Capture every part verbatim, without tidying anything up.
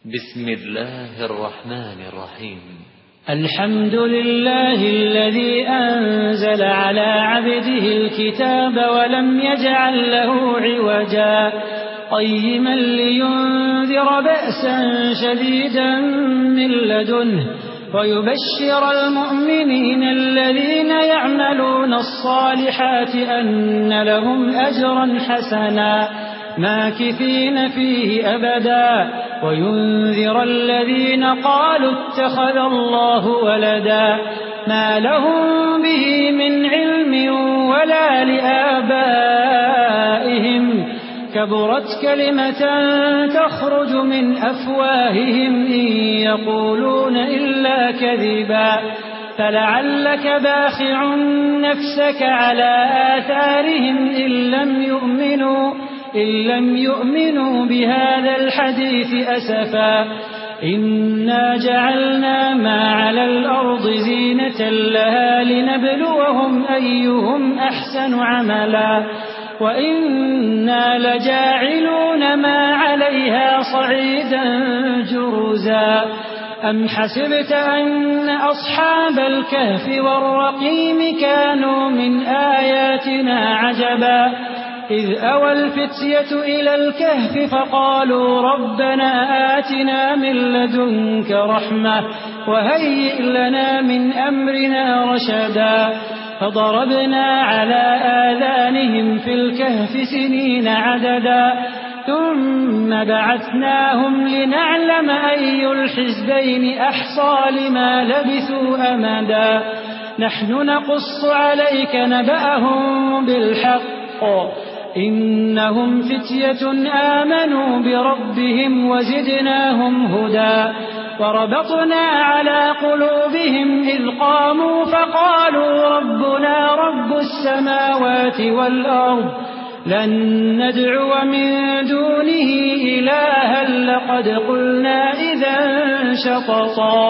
بسم الله الرحمن الرحيم. الحمد لله الذي أنزل على عبده الكتاب ولم يجعل له عوجا قيما لينذر بأسا شديدا من لدنه ويبشر المؤمنين الذين يعملون الصالحات أن لهم أجرا حسنا ماكثين فيه أبدا وينذر الذين قالوا اتخذ الله ولدا ما لهم به من علم ولا لآبائهم كبرت كلمة تخرج من أفواههم إن يقولون إلا كذبا فلعلك باخع نفسك على آثارهم إن لم يؤمنوا إن لم يؤمنوا بهذا الحديث أسفا إنا جعلنا ما على الأرض زينة لها لنبلوهم أيهم أحسن عملا وإنا لجاعلون ما عليها صعيدا جرزا أم حسبت أن أصحاب الكهف والرقيم كانوا من آياتنا عجبا إذ أوى الفتية إلى الكهف فقالوا ربنا آتنا من لدنك رحمة وهيئ لنا من أمرنا رشدا فضربنا على آذانهم في الكهف سنين عددا ثم بعثناهم لنعلم أي الحزبين أحصى لما لبثوا أمدا نحن نقص عليك نبأهم بالحق إنهم فتية آمنوا بربهم وزدناهم هدى وربطنا على قلوبهم إذ قاموا فقالوا ربنا رب السماوات والأرض لن ندعو من دونه إلها لقد قلنا إذا شططا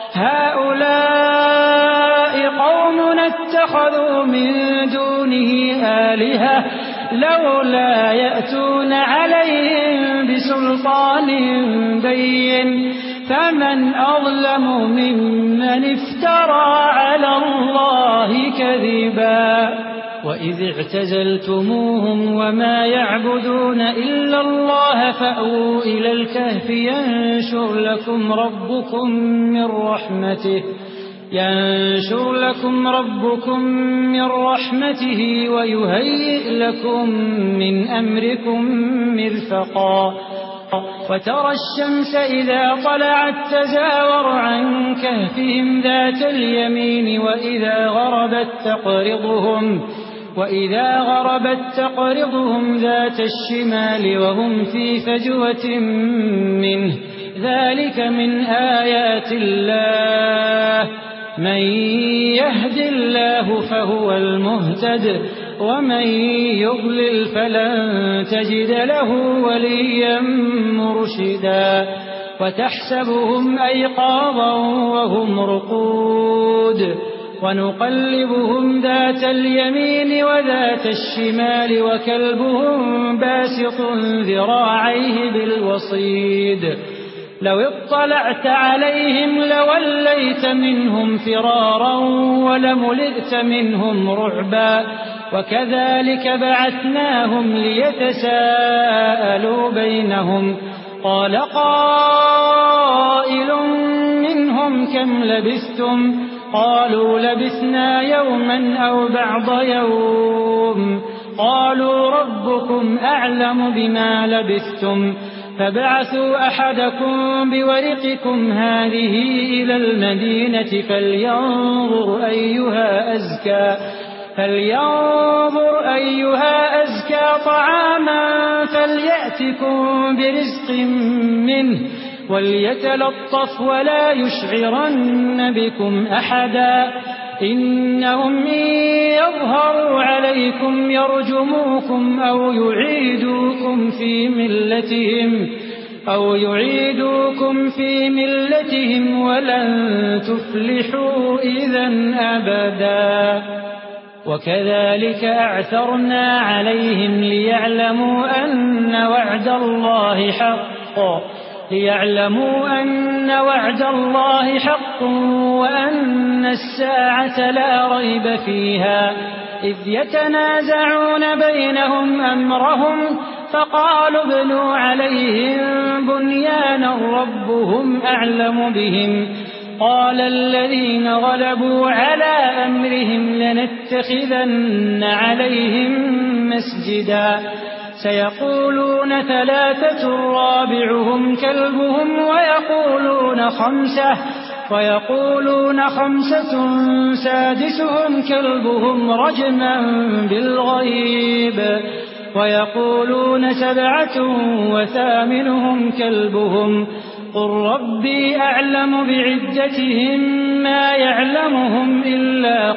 هؤلاء قومنا اتخذوا من دونه آلهة لولا يأتون عليهم بسلطان بين فمن أظلم ممن افترى على الله كذبا وإذ اعتزلتموهم وما يعبدون إلا الله فأووا إلى الكهف ينشر لكم ربكم من رحمته ينشر لكم ربكم من رحمته ويهيئ لكم من أمركم مرفقا وترى الشمس إذا طلعت تزاور عن كهفهم ذات اليمين وإذا غربت تقرضهم وإذا غربت تقرضهم ذات الشمال وهم في فجوة منه ذلك من آيات الله من يهد الله فهو المهتد ومن يضلل فلن تجد له وليا مرشدا وتحسبهم أيقاظا وهم رقود ونقلبهم ذات اليمين وذات الشمال وكلبهم باسط ذراعيه بالوصيد لو اطلعت عليهم لوليت منهم فرارا ولملئت منهم رعبا وكذلك بعثناهم ليتساءلوا بينهم قال قائل منهم كم لبثتم قالوا لبثنا يوما أو بعض يوم قالوا ربكم أعلم بما لبثتم فابعثوا أحدكم بورقكم هذه إلى المدينة فلينظر أيها أزكى فلينظر أيها أزكى طعاما فليأتكم برزق منه وليتلطف ولا يشعرن بكم أحدا إنهم إن يظهروا عليكم يرجموكم أو يعيدوكم في ملتهم أو يعيدوكم في ملتهم ولن تفلحوا إذا أبدا وكذلك أعثرنا عليهم ليعلموا أن وعد الله حق ليعلموا أن وعد الله حق وأن الساعة لا ريب فيها إذ يتنازعون بينهم أمرهم فقالوا ابنوا عليهم بنيانا ربهم أعلم بهم قال الذين غلبوا على أمرهم لنتخذن عليهم مسجدا سيقولون ثلاثة رابعهم كلبهم ويقولون خمسة ويقولون خمسة سادسهم كلبهم رجما بالغيب ويقولون سبعة وثامنهم كلبهم قل ربي أعلم بعدتهم ما يعلمهم إلا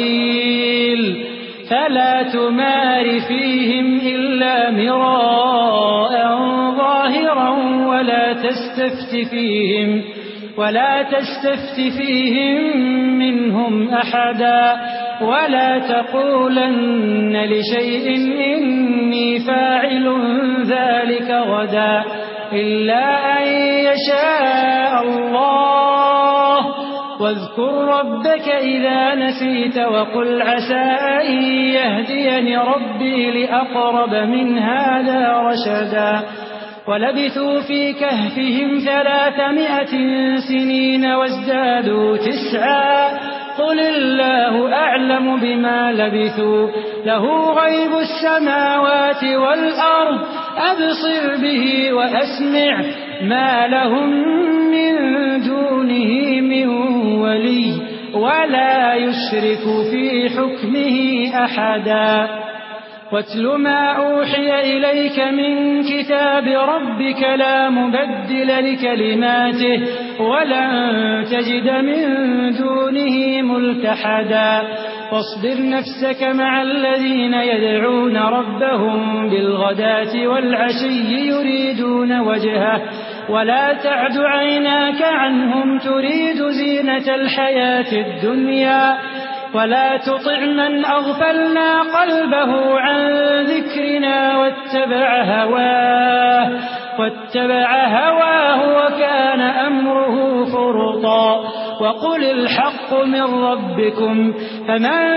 قليل فلا تمار فيهم إلا مراء ظاهرا ولا تستفت فيهم ولا تستفت فيهم منهم أحدا ولا تقولن لشيء إني فاعل ذلك غدا إلا أن يشاء الله واذكر ربك إذا نسيت وقل عسى أن يهديني ربي لأقرب من هذا رشدا ولبثوا في كهفهم ثلاثمائة سنين وازدادوا تسعا قل الله أعلم بما لبثوا له غيب السماوات والأرض أبصر به وأسمع ما لهم من دونه من ولي ولا يشرك في حكمه أحدا واتل ما أوحي إليك من كتاب ربك لا مبدل لكلماته ولن تجد من دونه ملتحدا واصبر نفسك مع الذين يدعون ربهم بالغداة والعشي يريدون وجهه ولا تعد عيناك عنهم تريد زينة الحياة الدنيا ولا تطع من أغفلنا قلبه عن ذكرنا واتبع هواه واتبع هواه وكان أمره فرطا وقل الحق من ربكم فمن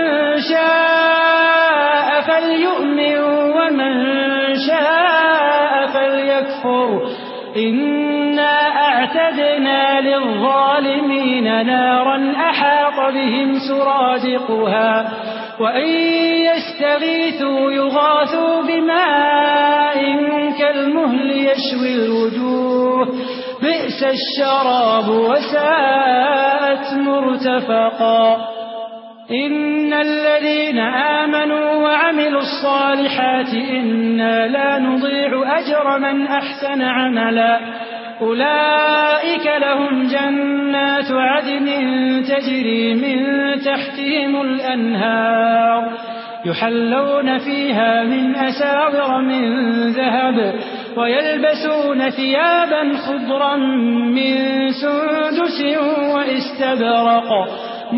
شاء فليؤمن ومن شاء فليكفر إنا أعتدنا للظالمين نارا أحاط بهم سرادقها وإن يستغيثوا يغاثوا بماء كالمهل يشوي الوجوه بئس الشراب وساءت مرتفقا إن الذين آمنوا وعملوا الصالحات إنا لا نضيع أجر من أحسن عملا أولئك لهم جنات عدن تجري من تحتهم الأنهار يحلون فيها من أساور من ذهب ويلبسون ثيابا خضرا من سندس واستبرق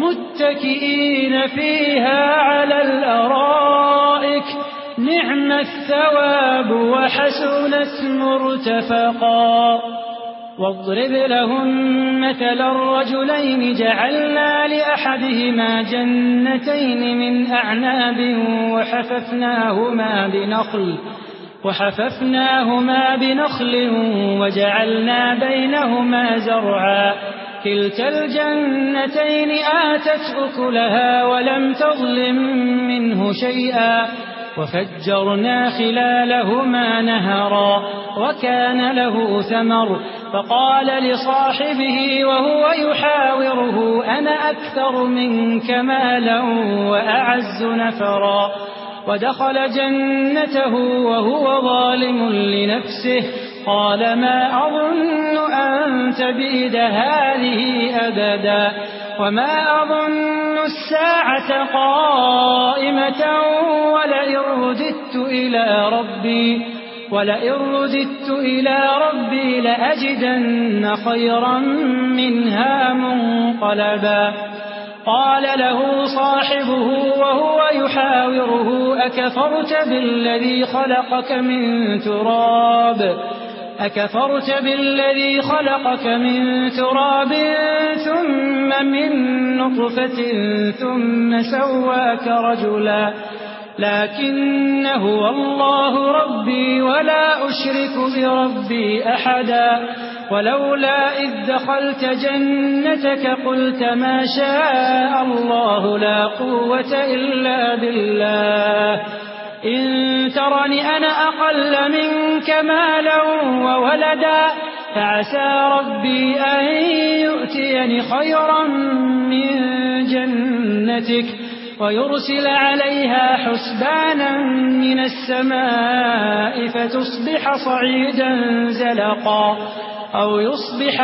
متكئين فيها على الأرائك نعم الثواب وحسنت مرتفقا واضرب لهم مثل الرجلين جعلنا لأحدهما جنتين من أعناب وحففناهما بنخل وحففناهما بنخل وجعلنا بينهما زرعا كلتا الجنتين آتت أكلها ولم تظلم منه شيئا وفجرنا خلالهما نهرا وكان له ثمر فقال لصاحبه وهو يحاوره أنا أكثر منك مالا وأعز نفرا ودخل جنته وهو ظالم لنفسه قال ما أظن أن تبيد هذه أبدا وما أظن الساعة قائمة ولئن رددت إلى ربي ولئن رددت إلى ربي لأجدن خيرا منها منقلبا قال له صاحبه وهو يحاوره أكفرت بالذي خلقك من تراب أكفرت بالذي خلقك من تراب ثم من نطفة ثم سواك رجلا لكن هو الله ربي ولا أشرك بربي أحدا ولولا إذ دخلت جنتك قلت ما شاء الله لا قوة إلا بالله إن ترني أنا أقل منك مالا وولدا فعسى ربي أن يؤتيني خيرا من جنتك ويرسل عليها حسبانا من السماء فتصبح صعيدا زلقا أو يصبح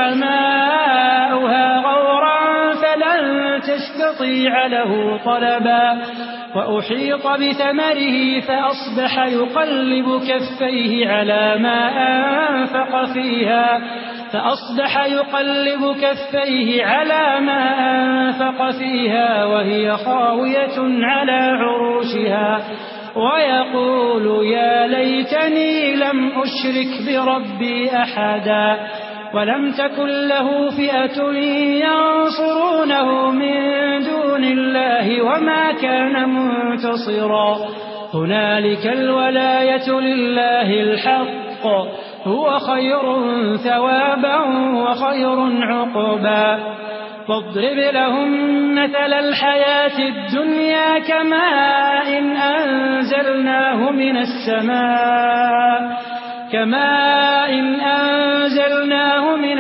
ماؤها غورا فلن تستطيع له طلبا وأحيط بثمره فأصبح يقلب كفيه على ما أنفق فيها فأصبح يقلب كفيه على ما أنفق فيها وهي خاوية على عروشها ويقول يا ليتني لم أشرك بربي أحدا ولم تكن له فئة ينصرونه من دون الله وما كان منتصرا هنالك الولاية لله الحق هو خير ثوابا وخير عقبا واضرب لهم مثل الحياة الدنيا كماء إن أنزلناه من السماء كماء إن أنزلناه من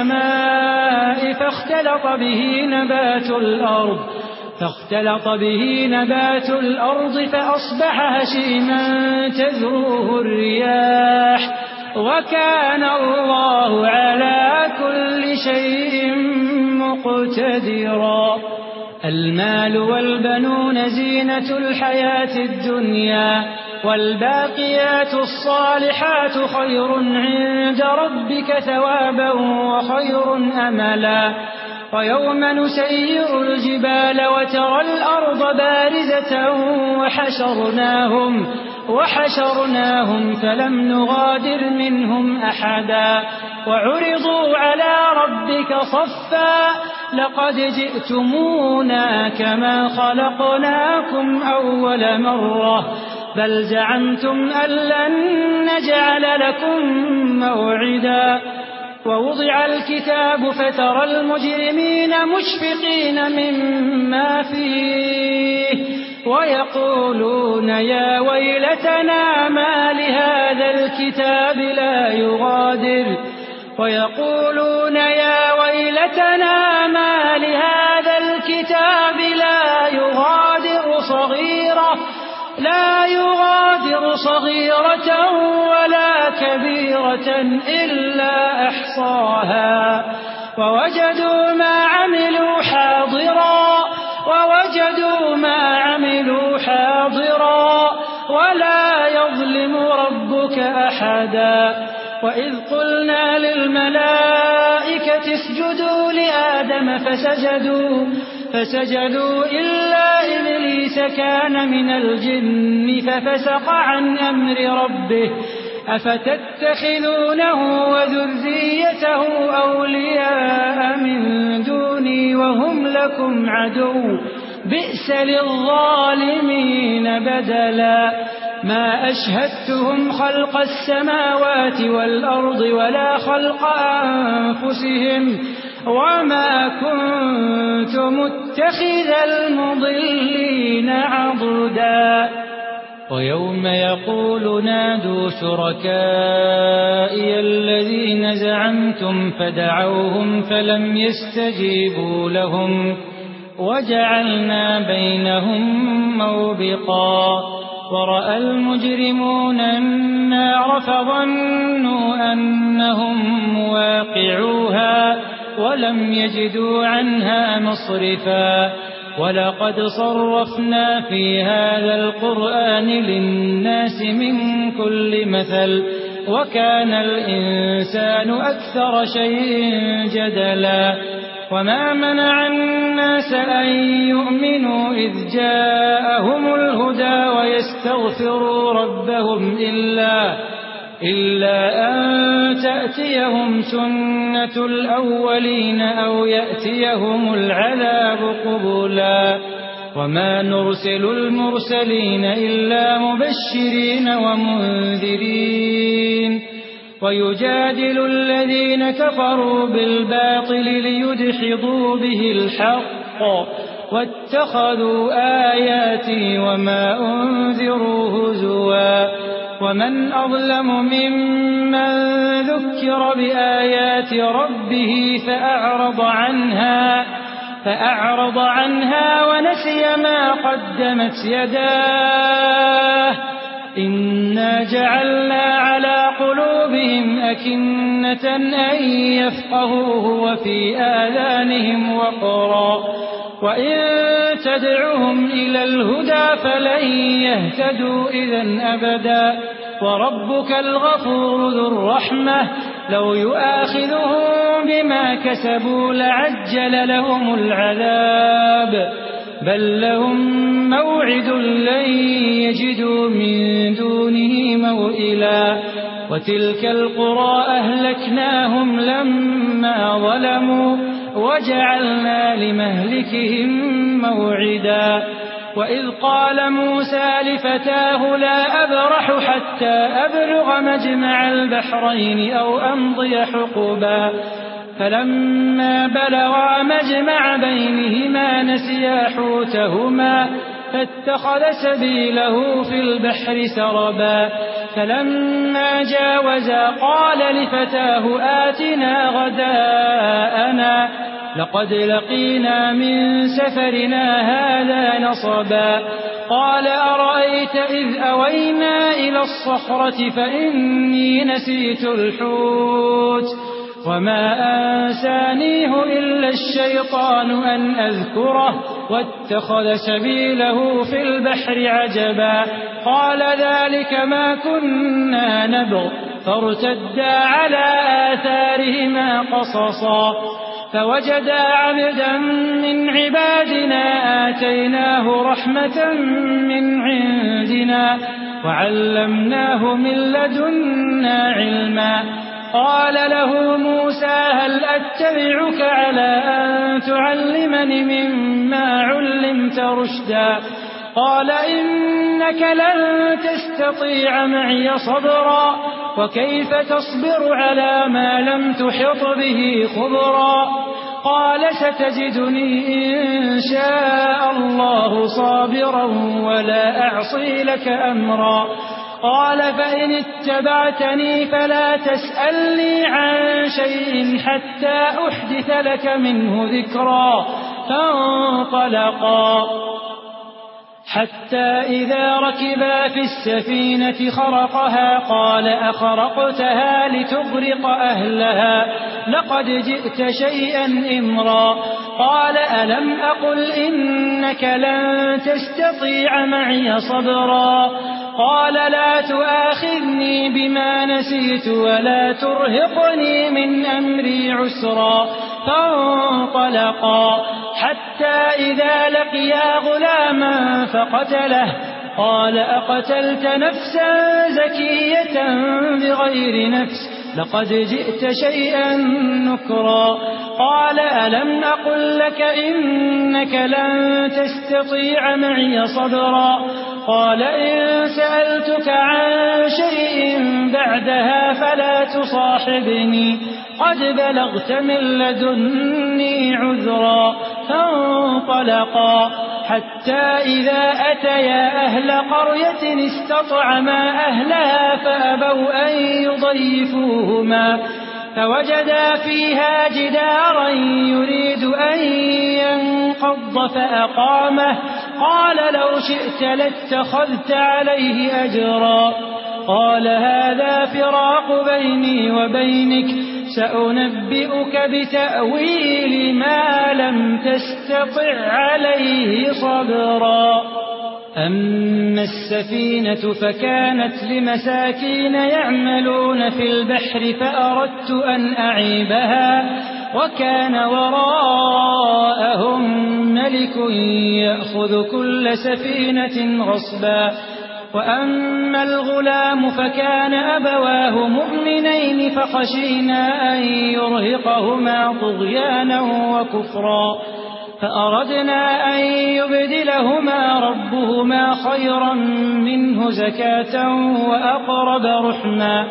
السماء فاختلط به نبات الأرض فاختلط به نبات الأرض فأصبح هشيما تذروه الرياح وكان الله على كل شيء مقتدرا المال والبنون زينة الحياة الدنيا والباقيات الصالحات خير عند ربك ثوابا وخير أملا ويوم نسير الجبال وترى الأرض بارزة وحشرناهم وحشرناهم فلم نغادر منهم أحدا وعرضوا على ربك صفا لقد جئتمونا كما خلقناكم أول مرة بل زعمتم أن لن نجعل لكم موعدا ووضع الكتاب فترى المجرمين مشفقين مما فيه ويقولون يا ويلتنا ما لهذا الكتاب لا يغادر ويقولون يا ويلتنا ما لهذا الكتاب لا يغادر صغيرة لا يغادر صغيرة ولا كبيرة إلا أحصاها ووجدوا ما عملوا حاضرا ووجدوا ما عملوا حاضرا ولا يظلم ربك أحدا وإذ قلنا للملائكة اسجدوا لآدم فسجدوا فسجدوا إلا إبليس كان من الجن ففسق عن أمر ربه أفتتخذونه وذريته أولياء من دوني وهم لكم عدو بئس للظالمين بدلا ما أشهدتهم خلق السماوات والأرض ولا خلق أنفسهم وما كنت متخذ المضلين عضدا ويوم يقول نادوا شركائي الذين زعمتم فدعوهم فلم يستجيبوا لهم وجعلنا بينهم موبقا ورأى المجرمون النار فظنوا أنهم مواقعوها ولم يجدوا عنها مصرفا ولقد صرفنا في هذا القرآن للناس من كل مثل وكان الإنسان أكثر شيء جدلا وما منع الناس أن يؤمنوا إذ جاءهم الهدى ويستغفروا ربهم إلا إلا أن تأتيهم سنة الأولين أو يأتيهم العذاب قبلا وما نرسل المرسلين إلا مبشرين ومنذرين ويجادل الذين كفروا بالباطل ليدحضوا به الحق واتخذوا آياتي وما أنذروا هزوا ومن أظلم ممن ذكر بآيات ربه فأعرض عنها فأعرض عنها ونسي ما قدمت يداه إنا جعلنا على قلوبهم أكنة أن يفقهوه وفي آذانهم وقرا وإن تدعهم إلى الهدى فلن يهتدوا إذا أبدا وربك الغفور ذو الرحمة لو يؤاخذهم بما كسبوا لعجل لهم العذاب بل لهم موعد لن يجدوا من دونه موئلا وتلك القرى أهلكناهم لما ظلموا وجعلنا لمهلكهم موعدا وإذ قال موسى لفتاه لا أبرح حتى أبلغ مجمع البحرين أو أمضي حقبا فلما بلغا مجمع بينهما نسيا حوتهما فاتخذ سبيله في البحر سربا فلما جاوزا قال لفتاه آتنا غداءنا لقد لقينا من سفرنا هذا نصبا قال أرأيت إذ أوينا إلى الصخرة فإني نسيت الحوت وما أنسانيه إلا الشيطان أن أذكره واتخذ سبيله في البحر عجبا قال ذلك ما كنا نبغ فارتدا على آثارهما قصصا فوجدا عبدا من عبادنا آتيناه رحمة من عندنا وعلمناه من لدنا علما قال له موسى هل أتبعك على أن تعلمني مما علمت رشدا قال إنك لن تستطيع معي صبرا وكيف تصبر على ما لم تحط به خبرا قال ستجدني إن شاء الله صابرا ولا أعصي لك أمرا قال فإن اتبعتني فلا تسألني عن شيء حتى أحدث لك منه ذكرا فانطلقا حتى إذا ركبا في السفينة خرقها قال أخرقتها لتغرق أهلها لقد جئت شيئا إمرا قال ألم أقل إنك لن تستطيع معي صبرا قال لا تؤاخذني بما نسيت ولا ترهقني من أمري عسرا فانطلقا حتى إذا لقيا غلاما فقتله قال أقتلت نفسا زكية بغير نفس لقد جئت شيئا نكرا قال ألم أقل لك إنك لن تستطيع معي صبرا قال إن سألتك عن شيء بعدها فلا تصاحبني قد بلغت من لدني عذرا فانطلقا حتى إذا أتيا أهل قرية استطعما أهلها فأبوا أن يضيفوهما فوجدا فيها جدارا يريد أن ينقض فأقامه قال لو شئت لاتخذت عليه أجرا قال هذا فراق بيني وبينك سأنبئك بتأويل ما لم تستطع عليه صبرا أما السفينة فكانت لمساكين يعملون في البحر فأردت أن أعيبها وكان وراءهم ملك يأخذ كل سفينة غصبا وأما الغلام فكان أبواه مؤمنين فخشينا أن يرهقهما طغيانا وكفرا فأردنا أن يبدلهما ربهما خيرا منه زكاة وأقرب رحما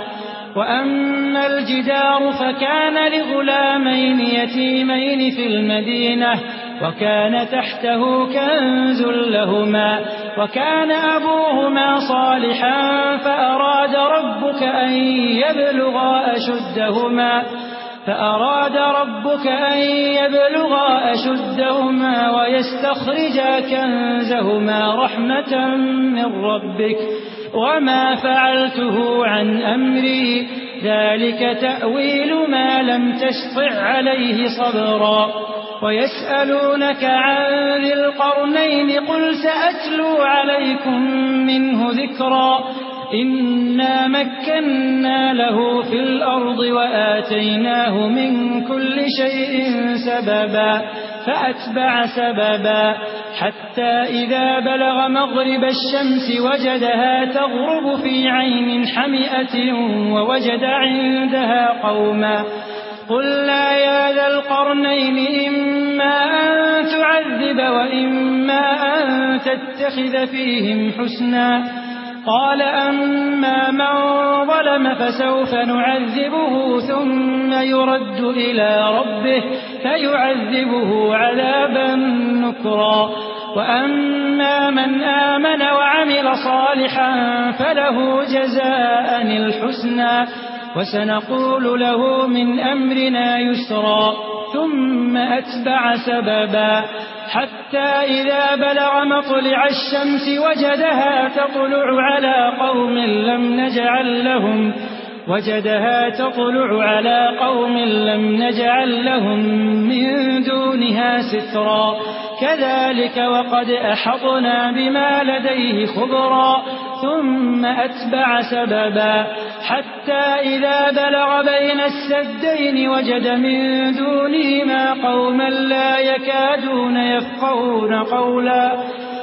وأما الجدار فكان لغلامين يتيمين في المدينة وكان تحته كنز لهما وكان أبوهما صالحا فأراد ربك أن يبلغا أشدهما فأراد ربك أن يبلغا أشدهما ويستخرجا كنزهما رحمة من ربك وما فعلته عن أمري ذلك تأويل ما لم تستطع عليه صبرا ويسألونك عن ذي القرنين قل سأتلو عليكم منه ذكرا إنا مكنا له في الأرض وآتيناه من كل شيء سببا فأتبع سببا حتى إذا بلغ مغرب الشمس وجدها تغرب في عين حمئة ووجد عندها قوما قلنا يا ذا القرنين إما أن تعذب وإما أن تتخذ فيهم حسنا قال أما من ظلم فسوف نعذبه ثم يرد إلى ربه فيعذبه عذابا نكرا وأما من آمن وعمل صالحا فله جزاء الحسنى وسنقول له من أمرنا يسرا ثم أتبع سببا حتى إذا بلغ مطلع الشمس وجدها تطلع على قوم لم نجعل لهم وجدها تطلع على قوم لم نجعل لهم من دونها سترا كذلك وقد أحطنا بما لديه خبرا ثم أتبع سببا حتى إذا بلغ بين السدين وجد من دونهما قوما لا يكادون يفقهون قولا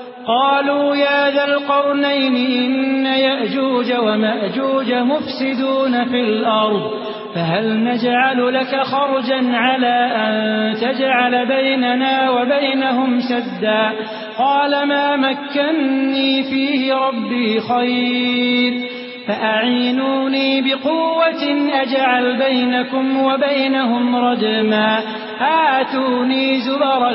قالوا يا ذا القرنين إن يأجوج ومأجوج مفسدون في الأرض فهل نجعل لك خرجا على أن تجعل بيننا وبينهم سدا قال ما مكني فيه ربي خير فأعينوني بقوة أجعل بينكم وبينهم ردما آتوني زبر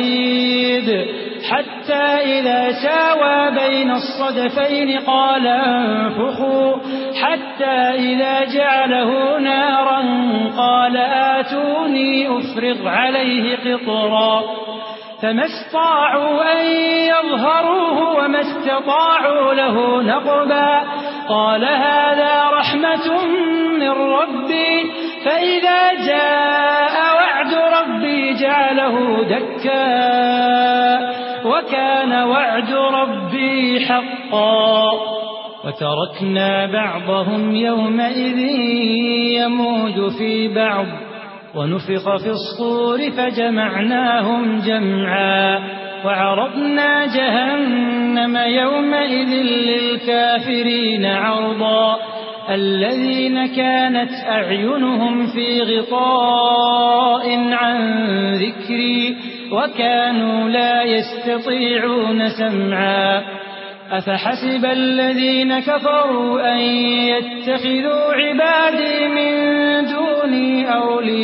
الحديد حتى إذا ساوى بين الصدفين قال انفخوا حتى إذا جعله نارا قال آتوني أفرغ عليه قطرا فما استطاعوا أن يظهروه وما استطاعوا له نقبا قال هذا رحمة من ربي فإذا جاء وعد ربي جعله دكا وكان وعد ربي حقا وتركنا بعضهم يومئذ يموج في بعض ونفخ في الصور فجمعناهم جمعا وعرضنا جهنم يومئذ للكافرين عرضا الذين كانت أعينهم في غطاء عن ذكري وكانوا لا يستطيعون سمعا أفحسب الذين كفروا أن يتخذوا عبادي من دوني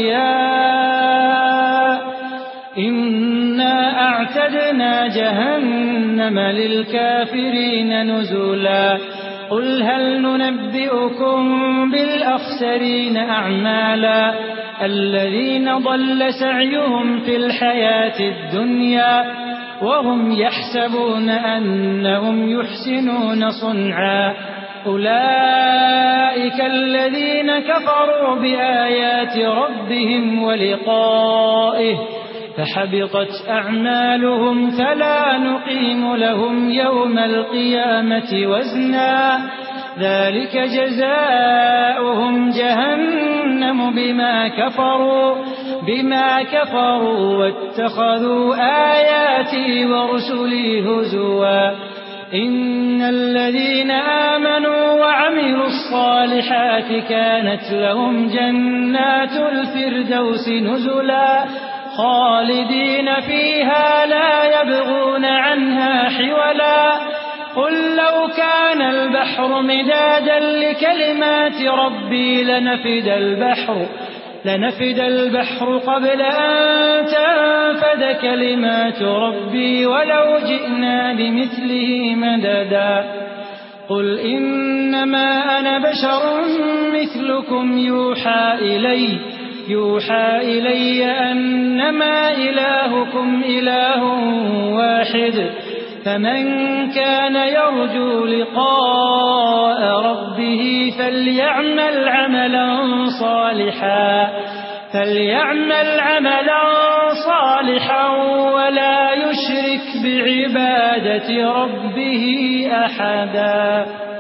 أولياء إنا أعتدنا جهنم للكافرين نزلا قل هل ننبئكم بالأخسرين أعمالا الذين ضل سعيهم في الحياة الدنيا وهم يحسبون أنهم يحسنون صنعا أولئك الذين كفروا بآيات ربهم ولقائه فحبطت أعمالهم فلا نقيم لهم يوم القيامة وزنا ذلك جزاؤهم جهنم بما كفروا بما كفروا واتخذوا آياتي ورسلي هزوا إن الذين آمنوا وعملوا الصالحات كانت لهم جنات الفردوس نزلا خالدين فيها لا يبغون عنها حولا قل لو كان البحر مدادا لكلمات ربي لنفد البحر لنفد البحر قبل أن تنفد كلمات ربي ولو جئنا بمثله مددا قل إنما أنا بشر مثلكم يوحى إلي يوحى إلي أنما إلهكم إله واحد فمن كان يرجو لقاء ربه فليعمل عملا صالحا فليعمل عملا صالحا ولا يشرك بعبادة ربه أحدا.